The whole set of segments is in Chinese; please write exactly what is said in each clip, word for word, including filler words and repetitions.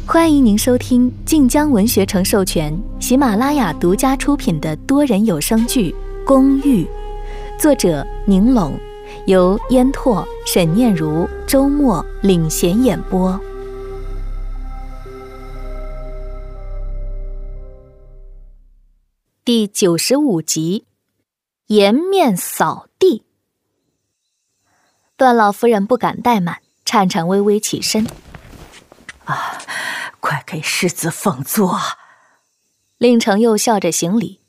欢迎您收听晋江文学城授权、喜马拉雅独家出品的多人有声剧《公寓》，作者宁拢，由烟拓、沈念如、周末领衔演播。第九十五集，颜面扫地。段老夫人不敢怠慢，颤颤巍巍起身。 啊，快给世子奉座。 令程又笑着行礼。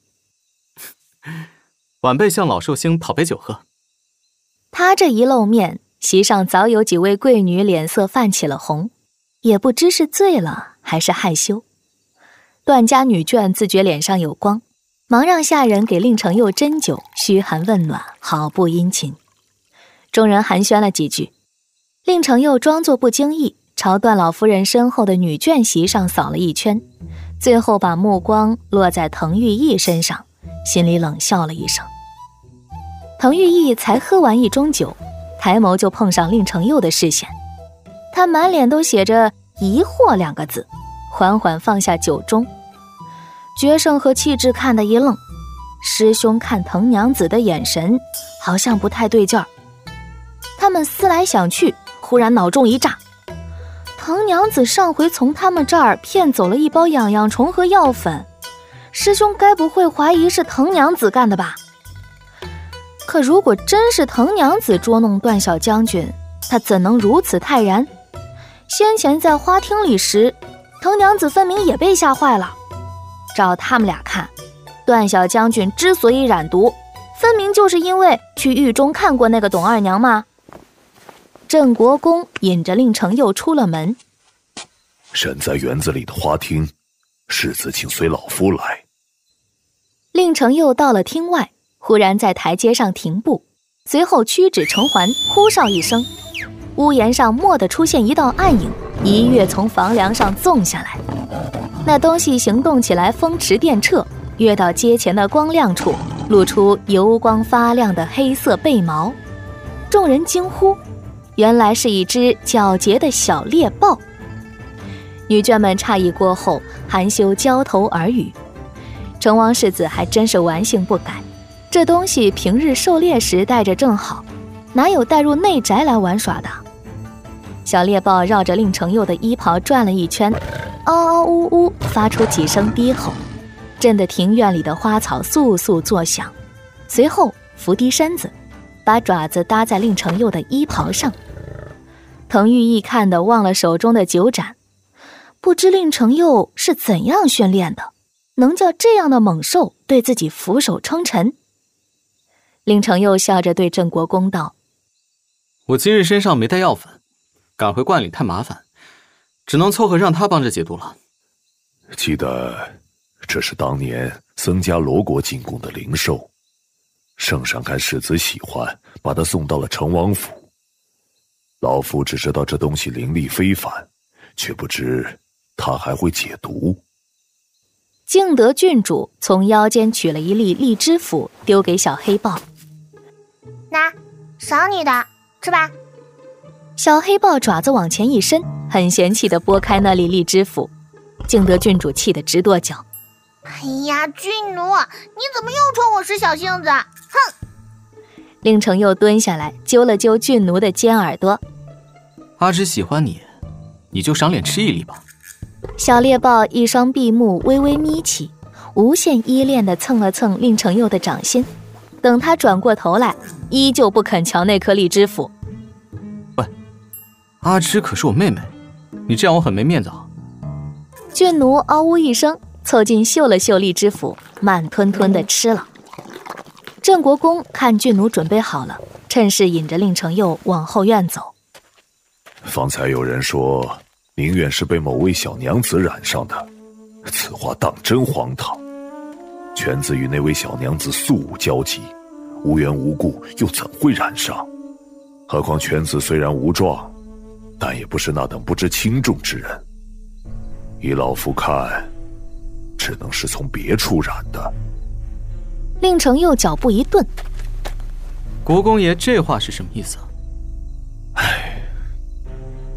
晚辈向老寿星讨杯酒喝。 他这一露面，席上早有几位贵女脸色泛起了红，也不知是醉了还是害羞。段家女眷自觉脸上有光，忙让下人给令程又斟酒，嘘寒问暖，毫不殷勤。众人寒暄了几句，令程又装作不经意，朝段老夫人身后的女眷席上扫了一圈，最后把目光落在滕玉义身上，心里冷笑了一声。滕玉义才喝完一盅酒，抬眸就碰上令程又的视线，他满脸都写着疑惑两个字，缓缓放下酒盅。决胜和气质看得一愣，师兄看滕娘子的眼神好像不太对劲儿。他们思来想去，忽然脑中一炸，滕娘子上回从他们这儿骗走了一包痒痒虫和药粉，师兄该不会怀疑是滕娘子干的吧？可如果真是滕娘子捉弄段小将军，他怎能如此泰然？先前在花厅里时，滕娘子分明也被吓坏了。照他们俩看，段小将军之所以染毒，分明就是因为去狱中看过那个董二娘嘛。郑国公引着令程又出了门。 身在园子里的花厅，世子请随老夫来。 令程又到了厅外，忽然在台阶上停步，随后屈指成环，呼哨一声，屋檐上蓦地出现一道暗影，一跃从房梁上纵下来。那东西行动起来风驰电掣，跃到阶前的光亮处，露出油光发亮的黑色背毛。众人惊呼，原来是一只皎洁的小猎豹。女眷们诧异过后，含羞交头耳语。成王世子还真是玩性不改，这东西平日狩猎时带着正好，哪有带入内宅来玩耍的？小猎豹绕着令程又的衣袍转了一圈，嗷嗷呜呜发出几声低吼，震得庭院里的花草簌簌作响。随后伏低身子，把爪子搭在令程又的衣袍上。滕玉义看得忘了手中的酒盏，不知令程又是怎样训练的，能叫这样的猛兽对自己俯首称臣。令程又笑着对郑国公道： 我今日身上没带药粉，赶回观里太麻烦，只能凑合让他帮着解毒了。 记得这是当年僧伽罗国进贡的灵兽，圣上看世子喜欢，把他送到了成王府。老夫只知道这东西灵力非凡，却不知他还会解毒。 敬德郡主从腰间取了一粒荔枝腐，丢给小黑豹。 那赏你的，吃吧。 小黑豹爪子往前一伸，很嫌弃地拨开那粒荔枝腐。敬德郡主气得直跺脚。 哎呀，郡奴，你怎么又冲我使小性子？哼！ 令程又蹲下来揪了揪郡奴的尖耳朵。 阿芝喜欢你，你就赏脸吃一粒吧。 小猎豹一双闭目微微眯起，无限依恋地蹭了蹭令程又的掌心。等他转过头来，依旧不肯瞧那颗荔枝腐。 喂，阿芝可是我妹妹，你这样我很没面子啊。 郡奴嗷呜一声，凑近嗅了嗅荔枝腐，慢吞吞地吃了。郑国公看郡奴准备好了，趁势引着令程又往后院走。 方才有人说宁远是被某位小娘子染上的，此话当真荒唐。犬子与那位小娘子素无交集，无缘无故又怎会染上？何况犬子虽然无状，但也不是那等不知轻重之人。依老夫看，只能是从别处染的。 令程又脚步一顿。 国公爷这话是什么意思啊？ 唉，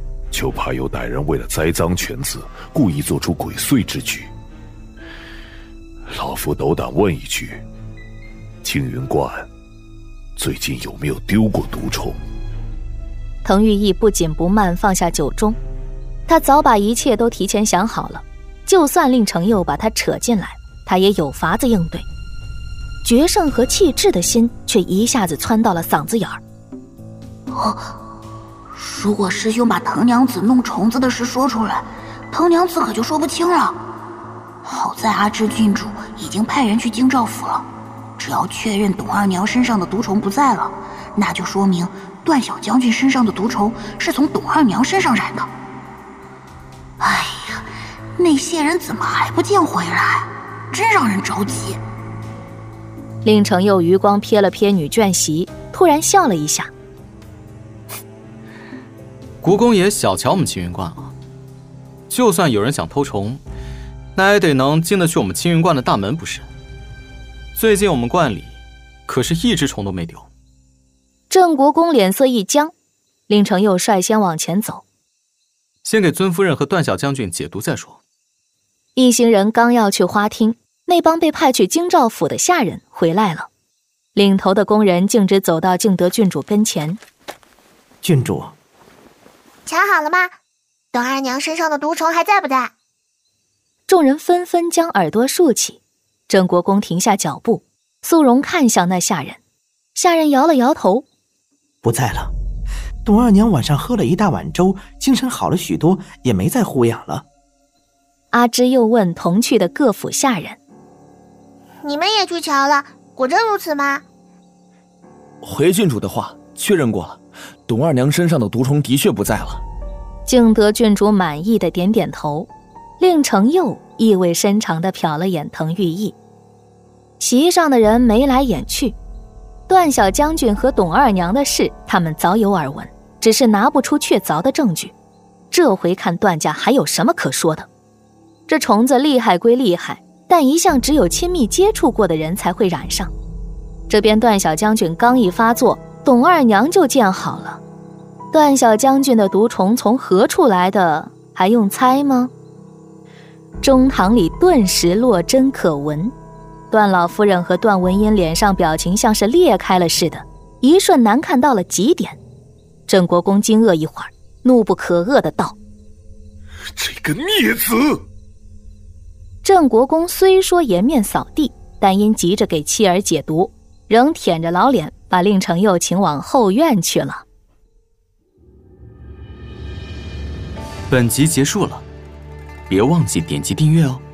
就怕有歹人为了栽赃犬子，故意做出鬼祟之举。老夫斗胆问一句，青云观最近有没有丢过毒虫？ 滕玉义不紧不慢放下酒盅，他早把一切都提前想好了，就算令程佑把他扯进来，他也有法子应对。决胜和气质的心却一下子窜到了嗓子眼儿。 哦，如果师兄把藤娘子弄虫子的事说出来，藤娘子可就说不清了。好在阿芝郡主已经派人去京兆府了，只要确认董二娘身上的毒虫不在了，那就说明段小将军身上的毒虫是从董二娘身上染的。哎呀，那些人怎么还不见回来？真让人着急。 令程佑余光瞥了瞥女眷席，突然笑了一下。 国公爷小瞧我们青云观了，就算有人想偷虫，那也得能进得去我们青云观的大门不是？最近我们观里可是一只虫都没丢。 郑国公脸色一僵，令程佑率先往前走， 先给尊夫人和段小将军解毒再说。 一行人刚要去花厅，那帮被派去京兆府的下人回来了，领头的工人径直走到敬德郡主跟前。 郡主， 瞧好了吗？董二娘身上的毒虫还在不在？ 众人纷纷将耳朵竖起。郑国公停下脚步，肃容看向那下人。下人摇了摇头， 不在了。董二娘晚上喝了一大碗粥，精神好了许多，也没再呼痒了。 阿芝又问同去的各府下人： 你们也去瞧了，果真如此吗？ 回郡主的话确认过了，董二娘身上的毒虫的确不在了。 敬德郡主满意的点点头，令程佑意味深长地瞟了眼滕玉义。席上的人眉来眼去，段小将军和董二娘的事他们早有耳闻，只是拿不出确凿的证据。这回看段家还有什么可说的。这虫子厉害归厉害，但一向只有亲密接触过的人才会染上。这边段小将军刚一发作，董二娘就见好了。段小将军的毒虫从何处来的，还用猜吗？中堂里顿时落针可闻，段老夫人和段文英脸上表情像是裂开了似的，一瞬难看到了极点。郑国公惊愕一会儿，怒不可遏地道： 这个孽子！ 郑国公虽说颜面扫地，但因急着给妻儿解毒，仍舔着老脸把令程佑请往后院去了。 本集结束了，别忘记点击订阅哦。